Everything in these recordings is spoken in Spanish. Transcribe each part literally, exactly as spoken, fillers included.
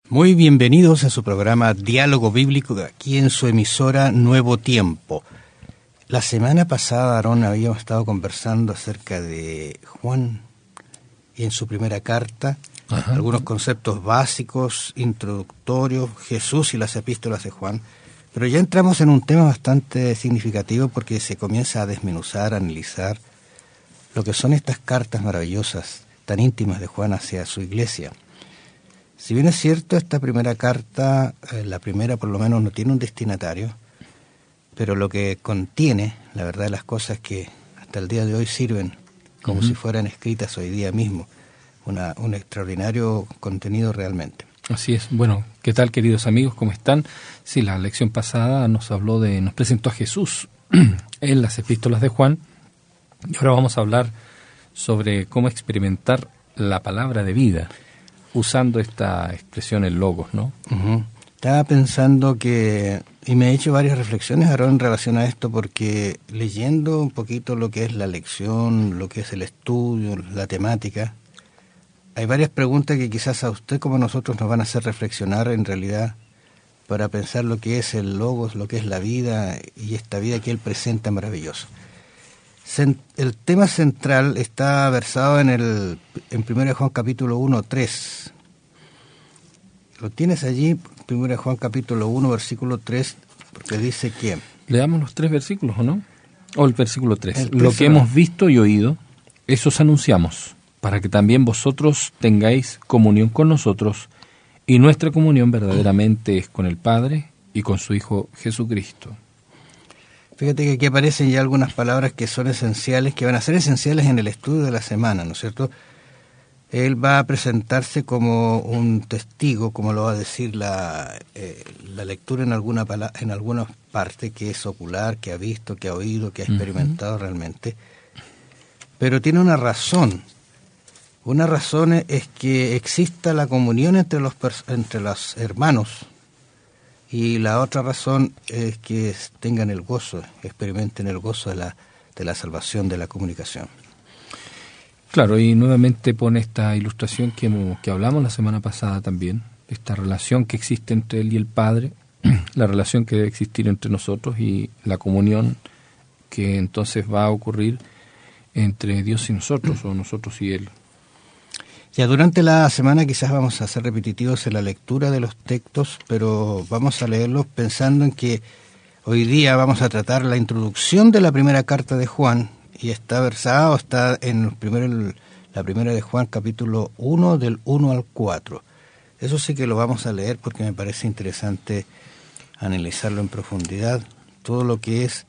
Muy bienvenidos a su programa Diálogo Bíblico aquí en su emisora Nuevo Tiempo. La semana pasada, Aarón, habíamos estado conversando acerca de Juan y en su primera carta, Ajá. algunos conceptos básicos, introductorios, Jesús y las epístolas de Juan. Pero ya entramos en un tema bastante significativo porque se comienza a desmenuzar, a analizar lo que son estas cartas maravillosas, tan íntimas de Juan hacia su iglesia. Si bien es cierto, esta primera carta, eh, la primera por lo menos no tiene un destinatario, pero lo que contiene, la verdad de las cosas es que hasta el día de hoy sirven como uh-huh. si fueran escritas hoy día mismo, una, un extraordinario contenido realmente. Así es. Bueno, ¿qué tal, queridos amigos? ¿Cómo están? Sí, la lección pasada nos habló de, nos presentó a Jesús en las epístolas de Juan, y ahora vamos a hablar sobre cómo experimentar la palabra de vida, usando esta expresión en logos, ¿no? Uh-huh. Estaba pensando que, y me he hecho varias reflexiones ahora en relación a esto, porque leyendo un poquito lo que es la lección, lo que es el estudio, la temática, hay varias preguntas que quizás a usted como a nosotros nos van a hacer reflexionar en realidad para pensar lo que es el logos, lo que es la vida y esta vida que él presenta maravillosa. El tema central está versado en el en primera de Juan capítulo uno, tres. Lo tienes allí, primera de Juan capítulo uno, versículo tres, porque dice que... Leamos los tres versículos, ¿o no? O el versículo tres. El Lo que hemos visto y oído, eso os anunciamos, para que también vosotros tengáis comunión con nosotros, y nuestra comunión verdaderamente es con el Padre y con su Hijo Jesucristo. Fíjate que aquí aparecen ya algunas palabras que son esenciales, que van a ser esenciales en el estudio de la semana, ¿no es cierto? Él va a presentarse como un testigo, como lo va a decir la, eh, la lectura en alguna pala- en alguna parte, que es ocular, que ha visto, que ha oído, que ha experimentado uh-huh. realmente. Pero tiene una razón. Una razón es que exista la comunión entre los, pers- entre los hermanos. Y la otra razón es que tengan el gozo, experimenten el gozo de la, de la salvación, de la comunicación. Claro, y nuevamente pone esta ilustración que, que hablamos la semana pasada también, esta relación que existe entre él y el Padre, la relación que debe existir entre nosotros y la comunión que entonces va a ocurrir entre Dios y nosotros, o nosotros y él. Ya durante la semana quizás vamos a ser repetitivos en la lectura de los textos, pero vamos a leerlos pensando en que hoy día vamos a tratar la introducción de la primera carta de Juan, y está versado, está en el primero, la primera de Juan, capítulo uno, del uno al cuatro. Eso sí que lo vamos a leer porque me parece interesante analizarlo en profundidad, todo lo que es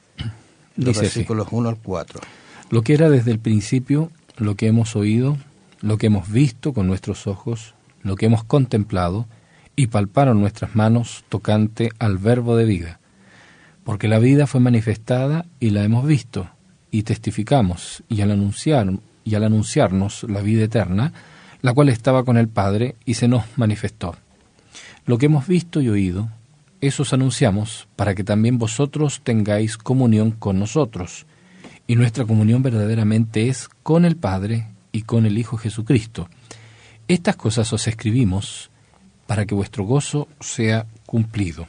los Dice versículos uno al cuatro. Lo que era desde el principio, lo que hemos oído, lo que hemos visto con nuestros ojos, lo que hemos contemplado, y palparon nuestras manos tocante al verbo de vida. Porque la vida fue manifestada y la hemos visto, y testificamos, y al anunciar, y al anunciarnos la vida eterna, la cual estaba con el Padre y se nos manifestó. Lo que hemos visto y oído, eso os anunciamos, para que también vosotros tengáis comunión con nosotros, y nuestra comunión verdaderamente es con el Padre y con el Hijo Jesucristo. Estas cosas os escribimos para que vuestro gozo sea cumplido.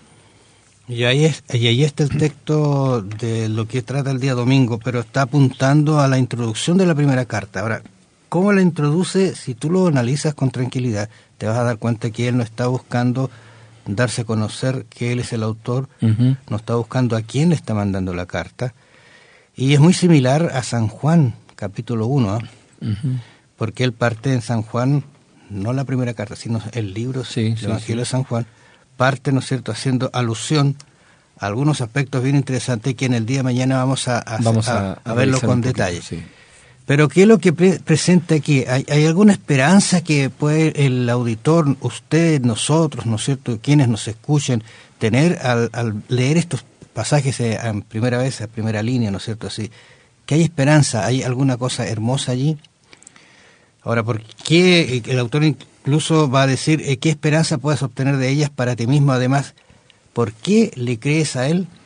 Y ahí, es, y ahí está el texto de lo que trata el día domingo, pero está apuntando a la introducción de la primera carta. Ahora, ¿cómo la introduce? Si tú lo analizas con tranquilidad, te vas a dar cuenta que él no está buscando darse a conocer que él es el autor, uh-huh. no está buscando a quién le está mandando la carta. Y es muy similar a San Juan, capítulo uno, ¿eh? Uh-huh. Porque él parte en San Juan, no la primera carta, sino el libro, sí, el sí, Evangelio sí. de San Juan, parte, ¿no es cierto?, haciendo alusión a algunos aspectos bien interesantes que en el día de mañana vamos a, a, vamos a, a, a verlo con poquito, detalle. Sí. Pero ¿qué es lo que pre- presenta aquí? ¿Hay, ¿Hay alguna esperanza que puede el auditor, usted, nosotros, ¿no es cierto?, quienes nos escuchen, tener al, al leer estos pasajes en primera vez, a primera línea, ¿no es cierto?, así, que hay esperanza, hay alguna cosa hermosa allí? Ahora, ¿por qué el autor incluso va a decir eh, qué esperanza puedes obtener de ellas para ti mismo? Además, ¿por qué le crees a él?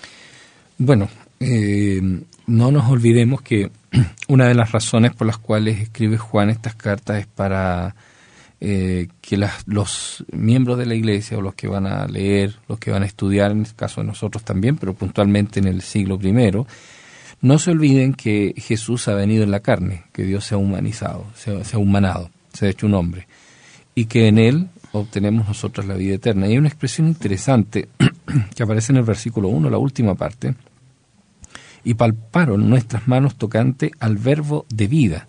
Bueno, eh, no nos olvidemos que una de las razones por las cuales escribe Juan estas cartas es para eh, que las, los miembros de la Iglesia, o los que van a leer, los que van a estudiar, en el caso de nosotros también, pero puntualmente en el siglo primero, no se olviden que Jesús ha venido en la carne, que Dios se ha humanizado, se ha, se ha humanado, se ha hecho un hombre, y que en Él obtenemos nosotros la vida eterna. Y hay una expresión interesante que aparece en el versículo uno, la última parte: y palparon nuestras manos tocante al verbo de vida.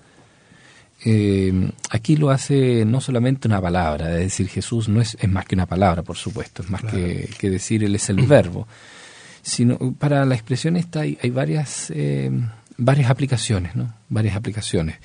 Eh, aquí lo hace no solamente una palabra, es decir, Jesús no es, es más que una palabra, por supuesto, es más claro. que, que decir Él es el verbo, sino para la expresión esta hay, hay varias, eh, varias aplicaciones, ¿no? Varias aplicaciones.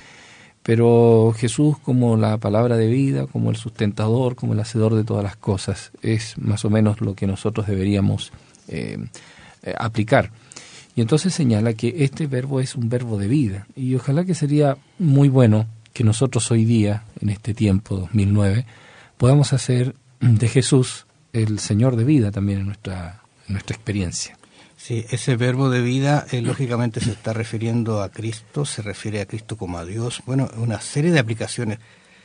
Pero Jesús, como la palabra de vida, como el sustentador, como el hacedor de todas las cosas, es más o menos lo que nosotros deberíamos eh, eh, aplicar. Y entonces señala que este verbo es un verbo de vida. Y ojalá que sería muy bueno que nosotros hoy día, en este tiempo, dos mil nueve, podamos hacer de Jesús el Señor de vida también en nuestra, en nuestra experiencia. Sí, ese verbo de vida eh, lógicamente se está refiriendo a Cristo, se refiere a Cristo como a Dios. Bueno, una serie de aplicaciones.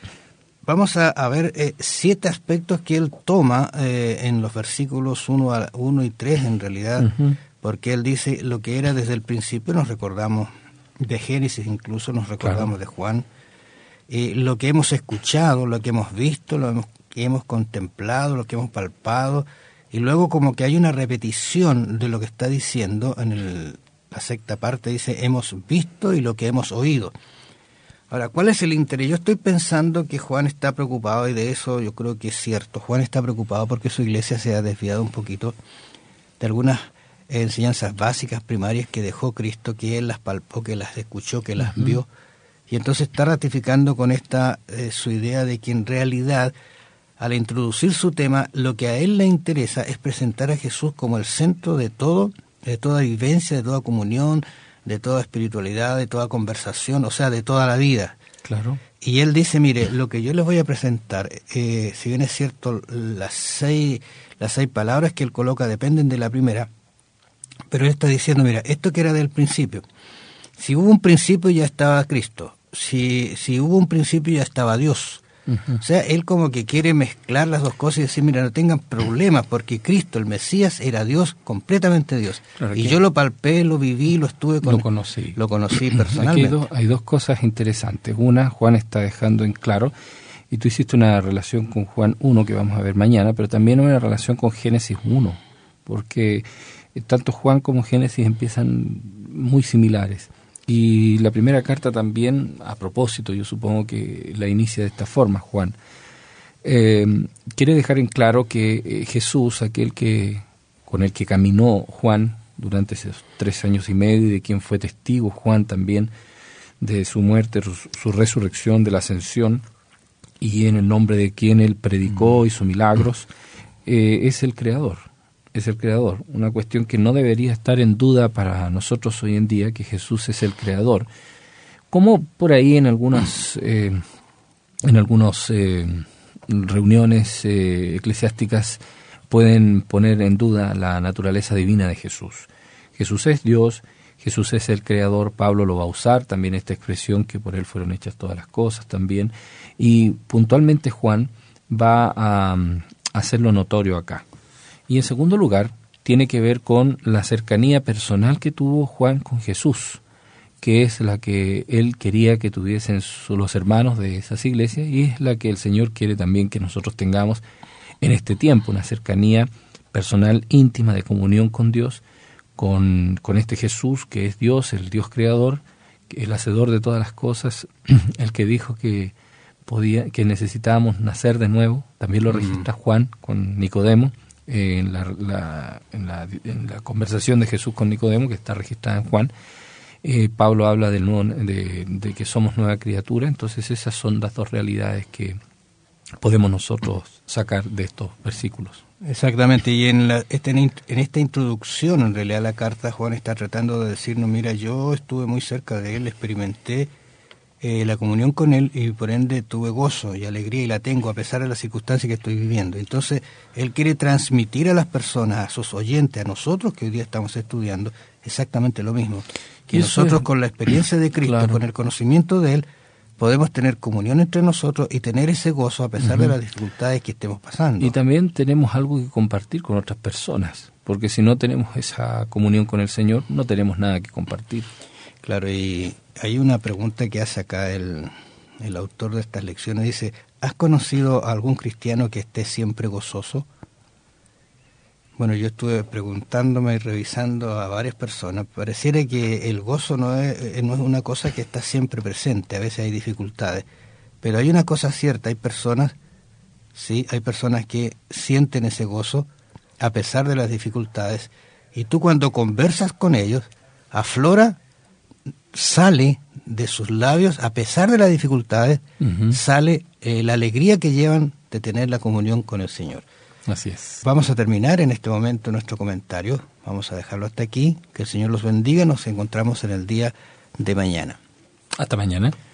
Vamos a, a ver eh, siete aspectos que él toma eh, en los versículos uno y tres, en realidad, uh-huh. porque él dice lo que era desde el principio, nos recordamos de Génesis, incluso nos recordamos claro. de Juan, eh, lo que hemos escuchado, lo que hemos visto, lo que hemos contemplado, lo que hemos palpado. Y luego como que hay una repetición de lo que está diciendo en el, la sexta parte, dice, hemos visto y lo que hemos oído. Ahora, ¿cuál es el interés? Yo estoy pensando que Juan está preocupado, y de eso yo creo que es cierto. Juan está preocupado porque su iglesia se ha desviado un poquito de algunas enseñanzas básicas, primarias, que dejó Cristo, que él las palpó, que las escuchó, que las uh-huh. vio. Y entonces está ratificando con esta eh, su idea de que en realidad, al introducir su tema, lo que a él le interesa es presentar a Jesús como el centro de todo, de toda vivencia, de toda comunión, de toda espiritualidad, de toda conversación, o sea, de toda la vida. Claro. Y él dice, mire, lo que yo les voy a presentar, eh, si bien es cierto, las seis, las seis palabras que él coloca dependen de la primera, pero él está diciendo, mira, esto que era del principio, si hubo un principio ya estaba Cristo, si, si hubo un principio ya estaba Dios. Uh-huh. O sea, él como que quiere mezclar las dos cosas y decir, mira, no tengan problemas, porque Cristo, el Mesías, era Dios, completamente Dios. Claro, y yo lo palpé, lo viví, lo estuve con... Lo conocí. Lo conocí personalmente. Aquí hay, dos, hay dos cosas interesantes. Una, Juan está dejando en claro, y tú hiciste una relación con Juan uno, que vamos a ver mañana, pero también una relación con Génesis uno, porque tanto Juan como Génesis empiezan muy similares. Y la primera carta también, a propósito, yo supongo que la inicia de esta forma, Juan. Eh, quiere dejar en claro que eh, Jesús, aquel que con el que caminó Juan durante esos tres años y medio, y de quien fue testigo Juan también, de su muerte, su, su resurrección, de la ascensión, y en el nombre de quien él predicó, hizo milagros, eh, es el Creador. Es el Creador, una cuestión que no debería estar en duda para nosotros hoy en día, que Jesús es el Creador. Como por ahí en algunas eh, en algunas eh, reuniones eh, eclesiásticas pueden poner en duda la naturaleza divina de Jesús. Jesús es Dios, Jesús es el Creador. Pablo lo va a usar también, esta expresión, que por él fueron hechas todas las cosas también, y puntualmente Juan va a, a hacerlo notorio acá. Y en segundo lugar, tiene que ver con la cercanía personal que tuvo Juan con Jesús, que es la que él quería que tuviesen los hermanos de esas iglesias, y es la que el Señor quiere también que nosotros tengamos en este tiempo, una cercanía personal, íntima, de comunión con Dios, con, con este Jesús que es Dios, el Dios creador, el hacedor de todas las cosas, el que dijo que podía, que necesitábamos nacer de nuevo. También lo registra Juan con Nicodemo, eh, en, la, la, en, la, en la conversación de Jesús con Nicodemo, que está registrada en Juan. Eh, Pablo habla del nuevo, de, de que somos nueva criatura. Entonces esas son las dos realidades que podemos nosotros sacar de estos versículos. Exactamente, y en, la, este, en esta introducción, en realidad, la carta, Juan está tratando de decirnos, mira, yo estuve muy cerca de él, experimenté eh, la comunión con él, y por ende tuve gozo y alegría, y la tengo a pesar de las circunstancias que estoy viviendo. Entonces, él quiere transmitir a las personas, a sus oyentes, a nosotros que hoy día estamos estudiando, exactamente lo mismo. Que nosotros, es, con la experiencia de Cristo, claro, con el conocimiento de él, podemos tener comunión entre nosotros y tener ese gozo a pesar uh-huh. de las dificultades que estemos pasando. Y también tenemos algo que compartir con otras personas, porque si no tenemos esa comunión con el Señor, no tenemos nada que compartir. Claro, y hay una pregunta que hace acá el, el autor de estas lecciones, dice, ¿has conocido a algún cristiano que esté siempre gozoso? Bueno, yo estuve preguntándome y revisando a varias personas. Pareciera que el gozo no es, no es una cosa que está siempre presente, a veces hay dificultades. Pero hay una cosa cierta, hay personas, sí, hay personas que sienten ese gozo a pesar de las dificultades. Y tú cuando conversas con ellos, aflora, sale de sus labios, a pesar de las dificultades, uh-huh. sale eh, la alegría que llevan de tener la comunión con el Señor. Así es. Vamos a terminar en este momento nuestro comentario. Vamos a dejarlo hasta aquí. Que el Señor los bendiga. Nos encontramos en el día de mañana. Hasta mañana.